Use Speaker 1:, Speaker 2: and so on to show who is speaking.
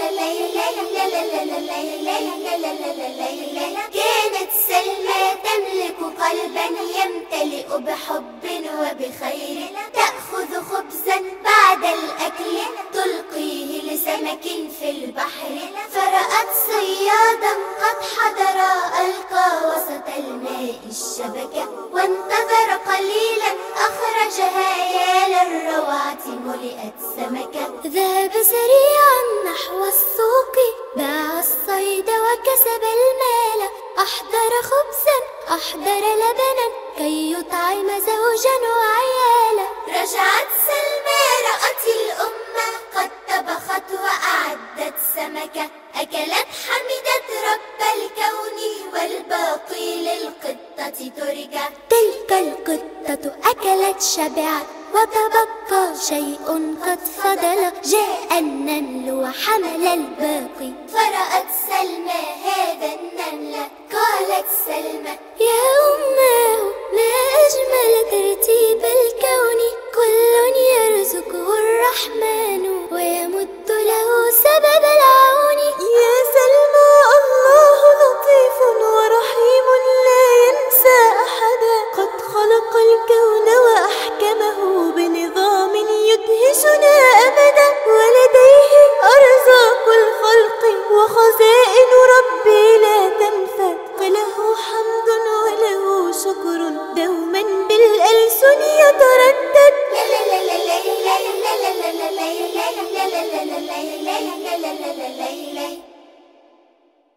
Speaker 1: كانت سلمى تملك قلبا يمتلئ بحب وبخير، تأخذ خبزا بعد الأكل تلقيه لسمك في البحر، فرأت صيادا قد حضر ألقى وسط الماء الشبكة، وانتظر قليلا أخرجها يا للروعة ملئت سمكة. ذهب سريعا نحو السوق باع الصيد وكسب المال، أحضر خبزا أحضر لبنا كي يطعم زوجا وعيالا. رجعت سلمى رأت الأمة قد طبخت وأعدت سمكة، أكلت حمدت رب الكون والباقي للقطة ترك. تلك القطة أكلت شبعت وتبقى شيء قد فضل، جاء النمل وحمل الباقي، فرأت سلمى هذا النمل قالت سلمى يا أماه ما أجمل ترتيب الكون،